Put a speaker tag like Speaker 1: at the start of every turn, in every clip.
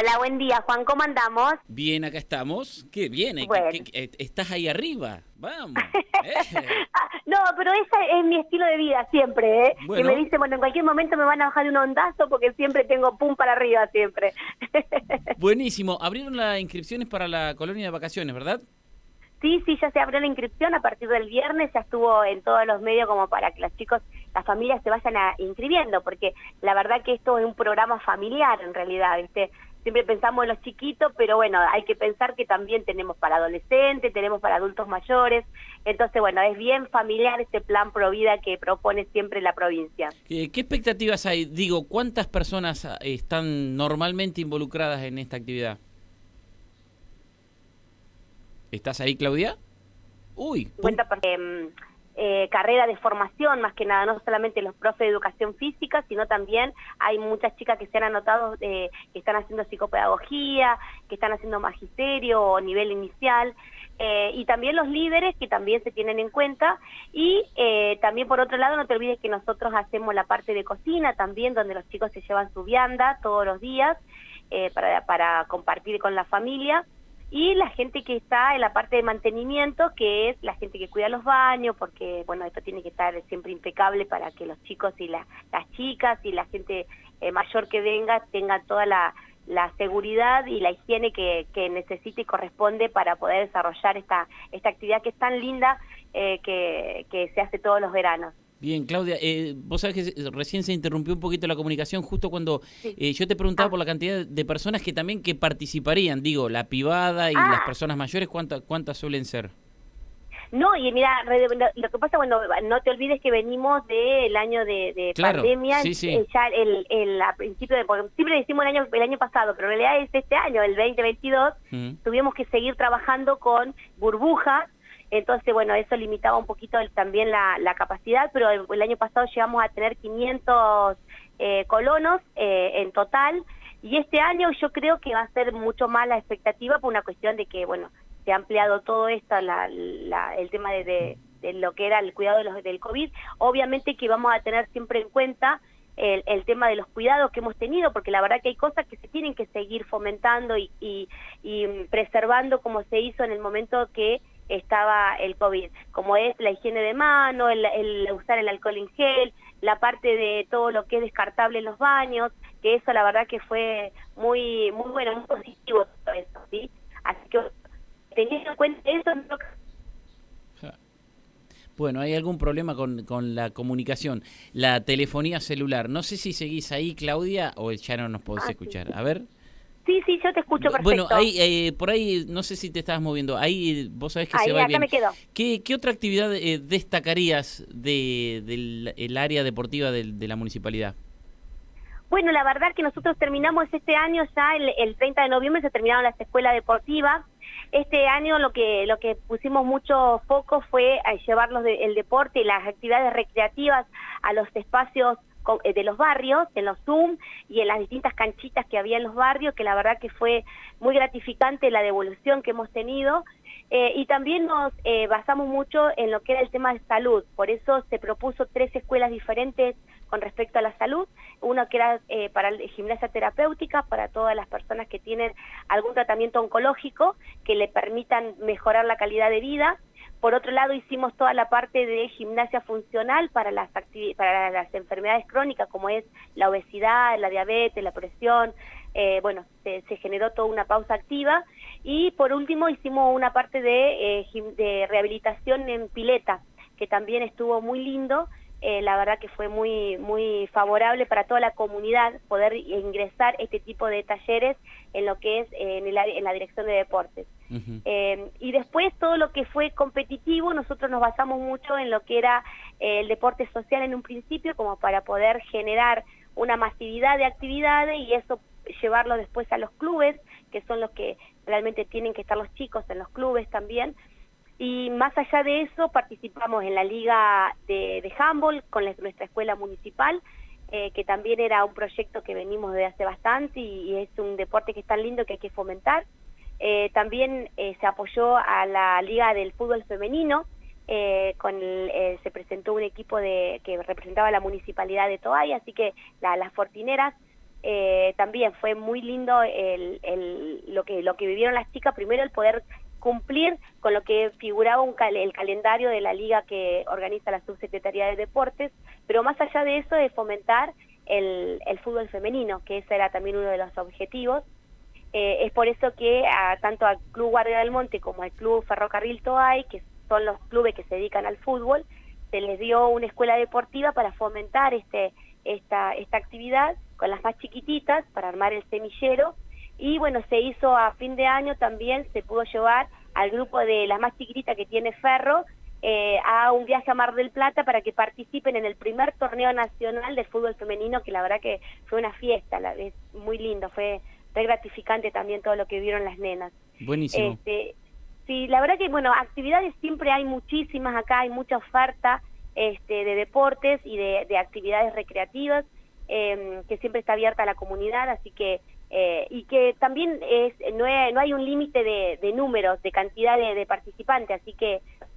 Speaker 1: Hola, buen día, Juan, ¿cómo andamos?
Speaker 2: Bien, acá estamos. Qué bien,
Speaker 1: Bueno.
Speaker 2: estás ahí arriba. Vamos.
Speaker 1: No, pero ese es mi estilo de vida siempre, ¿eh? Que me
Speaker 2: Bueno,
Speaker 1: dice, bueno, en cualquier momento me van a bajar de un ondazo porque siempre tengo pum para arriba, siempre.
Speaker 2: buenísimo. Abrieron las inscripciones para la colonia de vacaciones, ¿verdad?
Speaker 1: Sí, ya se abrió la inscripción a partir del viernes, ya estuvo en todos los medios como para que los chicos, las familias se vayan inscribiendo, porque la verdad que esto es un programa familiar en realidad, ¿viste? Siempre pensamos en los chiquitos, pero bueno, hay que pensar que también tenemos para adolescentes, tenemos para adultos mayores, entonces bueno, es bien familiar este plan Provida que propone siempre la provincia.
Speaker 2: ¿Qué expectativas hay? Digo, ¿cuántas personas están normalmente involucradas en esta actividad? ¿Estás ahí, Claudia? Uy.
Speaker 1: 50 carrera de formación, más que nada, no solamente los profes de educación física, sino también hay muchas chicas que se han anotado, que están haciendo psicopedagogía, que están haciendo magisterio o nivel inicial, y también los líderes que también se tienen en cuenta, y también por otro lado no te olvides que nosotros hacemos la parte de cocina también, donde los chicos se llevan su vianda todos los días para compartir con la familia. Y la gente que está en la parte de mantenimiento, que es la gente que cuida los baños, porque bueno, esto tiene que estar siempre impecable para que los chicos y las chicas y la gente mayor que venga tengan toda la seguridad y la higiene que necesita y corresponde para poder desarrollar esta actividad que es tan linda que se hace todos los veranos.
Speaker 2: Bien, Claudia, vos sabés que recién se interrumpió un poquito la comunicación justo cuando
Speaker 1: Sí.
Speaker 2: yo te preguntaba por la cantidad de personas que también que participarían, digo, la pibada y las personas mayores, ¿cuántas suelen ser?
Speaker 1: No, y mira, lo que pasa, bueno, no te olvides que venimos del año de
Speaker 2: Claro,
Speaker 1: pandemia,
Speaker 2: sí, sí.
Speaker 1: ya a principio porque siempre decimos el año pasado, pero en realidad es este año, el 2022, tuvimos que seguir trabajando con burbujas. Entonces, bueno, eso limitaba un poquito también la capacidad, pero el año pasado llegamos a tener 500 colonos en total, y este año yo creo que va a ser mucho más la expectativa por una cuestión de que, bueno, se ha ampliado todo esto, el tema de lo que era el cuidado del COVID. Obviamente que vamos a tener siempre en cuenta el tema de los cuidados que hemos tenido, porque la verdad que hay cosas que se tienen que seguir fomentando y preservando como se hizo en el momento que estaba el COVID, como es la higiene de mano, el usar el alcohol en gel, la parte de todo lo que es descartable en los baños, que eso la verdad que fue muy bueno, muy positivo todo eso, ¿sí? Así que teniendo en cuenta eso,
Speaker 2: Bueno, hay algún problema con la comunicación, la telefonía celular. No sé si seguís ahí, Claudia, o ya no nos podés escuchar. A ver.
Speaker 1: Sí, yo te escucho perfecto.
Speaker 2: Bueno, ahí, por ahí, no sé si te estabas moviendo. Ahí vos sabés que
Speaker 1: ahí,
Speaker 2: se va
Speaker 1: acá
Speaker 2: bien.
Speaker 1: me quedo.
Speaker 2: ¿Qué otra actividad destacarías del área deportiva de la municipalidad?
Speaker 1: Bueno, la verdad que nosotros terminamos este año ya, el 30 de noviembre se terminaron las escuelas deportivas. Este año lo que pusimos mucho foco fue a llevar el deporte y las actividades recreativas a los espacios de los barrios, en los Zoom y en las distintas canchitas que había en los barrios, que la verdad que fue muy gratificante la devolución que hemos tenido. Y también nos basamos mucho en lo que era el tema de salud, por eso se propuso 3 escuelas diferentes con respecto a la salud, uno que era para gimnasia terapéutica, para todas las personas que tienen algún tratamiento oncológico que le permitan mejorar la calidad de vida. Por otro lado, hicimos toda la parte de gimnasia funcional para las enfermedades crónicas, como es la obesidad, la diabetes, la presión. Bueno, se generó toda una pausa activa. Y por último, hicimos una parte de rehabilitación en pileta, que también estuvo muy lindo. La verdad que fue muy favorable para toda la comunidad poder ingresar este tipo de talleres en lo que es en la dirección de deportes. Y después todo lo que fue competitivo, nosotros nos basamos mucho en lo que era el deporte social en un principio, como para poder generar una masividad de actividades y eso llevarlo después a los clubes, que son los que realmente tienen que estar los chicos en los clubes también. Y más allá de eso, participamos en la liga de handball con nuestra escuela municipal, que también era un proyecto que venimos desde hace bastante y es un deporte que es tan lindo que hay que fomentar. También se apoyó a la liga del fútbol femenino, se presentó un equipo que representaba a la municipalidad de Toay, así que las Fortineras también fue muy lindo lo que vivieron las chicas, primero el poder cumplir con lo que figuraba el calendario de la liga que organiza la Subsecretaría de Deportes, pero más allá de eso, de fomentar el fútbol femenino, que ese era también uno de los objetivos. Es por eso que tanto al Club Guardia del Monte como al Club Ferrocarril Toay, que son los clubes que se dedican al fútbol, se les dio una escuela deportiva para fomentar esta actividad con las más chiquititas, para armar el semillero. Y bueno, se hizo a fin de año también, se pudo llevar al grupo de las más chiquititas que tiene Ferro a un viaje a Mar del Plata para que participen en el primer torneo nacional de fútbol femenino, que la verdad que fue una fiesta, es muy lindo, fue re gratificante también todo lo que vieron las nenas.
Speaker 2: Buenísimo.
Speaker 1: Sí, la verdad que, bueno, actividades siempre hay muchísimas acá, hay mucha oferta de deportes y de actividades recreativas, que siempre está abierta a la comunidad, así que y que también no hay un límite de números, de cantidad de participantes, así que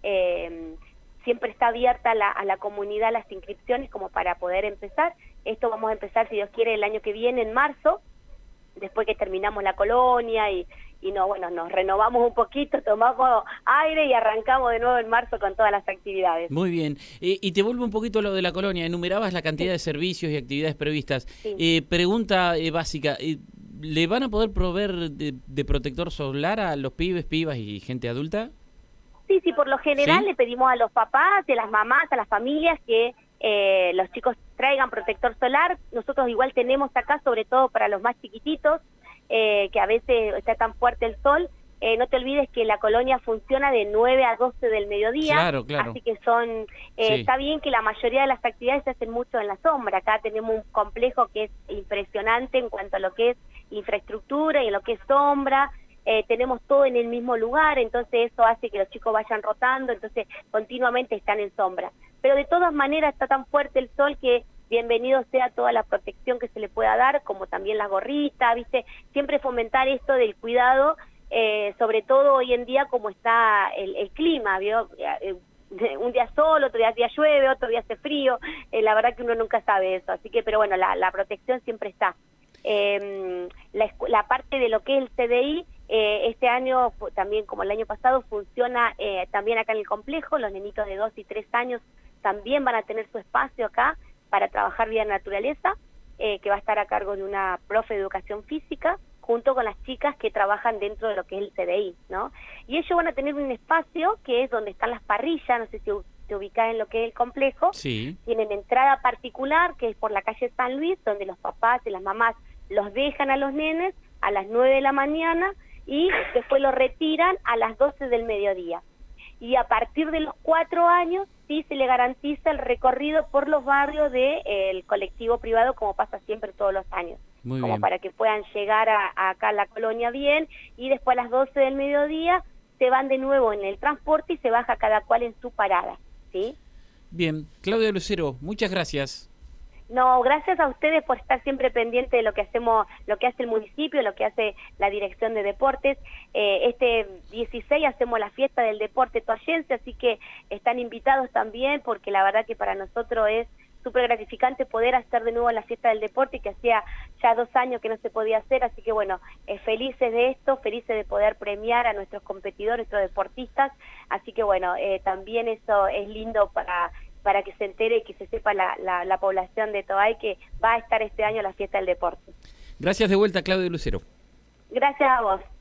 Speaker 1: siempre está abierta a la comunidad las inscripciones como para poder empezar. Esto vamos a empezar, si Dios quiere, el año que viene, en marzo, después que terminamos la colonia y nos renovamos un poquito, tomamos aire y arrancamos de nuevo en marzo con todas las actividades.
Speaker 2: Muy bien. Y te vuelvo un poquito a lo de la colonia. Enumerabas la cantidad de servicios y actividades previstas. Sí. Pregunta básica. ¿Le van a poder proveer de protector solar a los pibes, pibas y gente adulta?
Speaker 1: Sí, por lo general le pedimos a los papás, a las mamás, a las familias que los chicos traigan protector solar. Nosotros igual tenemos acá, sobre todo para los más chiquititos, que a veces está tan fuerte el sol. No te olvides que la colonia funciona de 9 a 12 del mediodía, claro. Así que está bien que la mayoría de las actividades se hacen mucho en la sombra. Acá tenemos un complejo que es impresionante en cuanto a lo que es infraestructura y en lo que es sombra. Tenemos todo en el mismo lugar, entonces eso hace que los chicos vayan rotando, entonces continuamente están en sombra. Pero de todas maneras está tan fuerte el sol que bienvenido sea toda la protección que se le pueda dar, como también las gorritas, ¿viste? Siempre fomentar esto del cuidado, sobre todo hoy en día como está el clima, ¿vio? Un día sol, otro día llueve, otro día hace frío, la verdad que uno nunca sabe eso, así que, pero bueno, la protección siempre está. La parte de lo que es el CDI, este año, también como el año pasado, funciona también acá en el complejo. Los nenitos de 2 y 3 años también van a tener su espacio acá para trabajar vida en naturaleza, que va a estar a cargo de una profe de educación física, junto con las chicas que trabajan dentro de lo que es el CDI, ¿no? Y ellos van a tener un espacio que es donde están las parrillas, no sé si te ubicás en lo que es el complejo.
Speaker 2: Sí.
Speaker 1: Tienen entrada particular, que es por la calle San Luis, donde los papás y las mamás los dejan a los nenes a las 9 de la mañana y después los retiran a las 12 del mediodía. Y a partir de los 4 años sí se le garantiza el recorrido por los barrios del colectivo privado, como pasa siempre todos los años.
Speaker 2: Muy
Speaker 1: como
Speaker 2: bien.
Speaker 1: Para que puedan llegar acá a la colonia bien, y después a las 12 del mediodía se van de nuevo en el transporte y se baja cada cual en su parada, ¿sí?
Speaker 2: Bien. Claudia Lucero, muchas gracias.
Speaker 1: No, gracias a ustedes por estar siempre pendiente de lo que hacemos, lo que hace el municipio, lo que hace la Dirección de Deportes. Este 16 hacemos la fiesta del deporte toallense, así que están invitados también, porque la verdad que para nosotros es súper gratificante poder hacer de nuevo la fiesta del deporte, que hacía ya 2 años que no se podía hacer, así que bueno, felices de esto, felices de poder premiar a nuestros competidores, nuestros deportistas, así que bueno, también eso es lindo para que se entere y que se sepa la población de Toay que va a estar este año la fiesta del deporte.
Speaker 2: Gracias de vuelta, Claudia Lucero.
Speaker 1: Gracias a vos.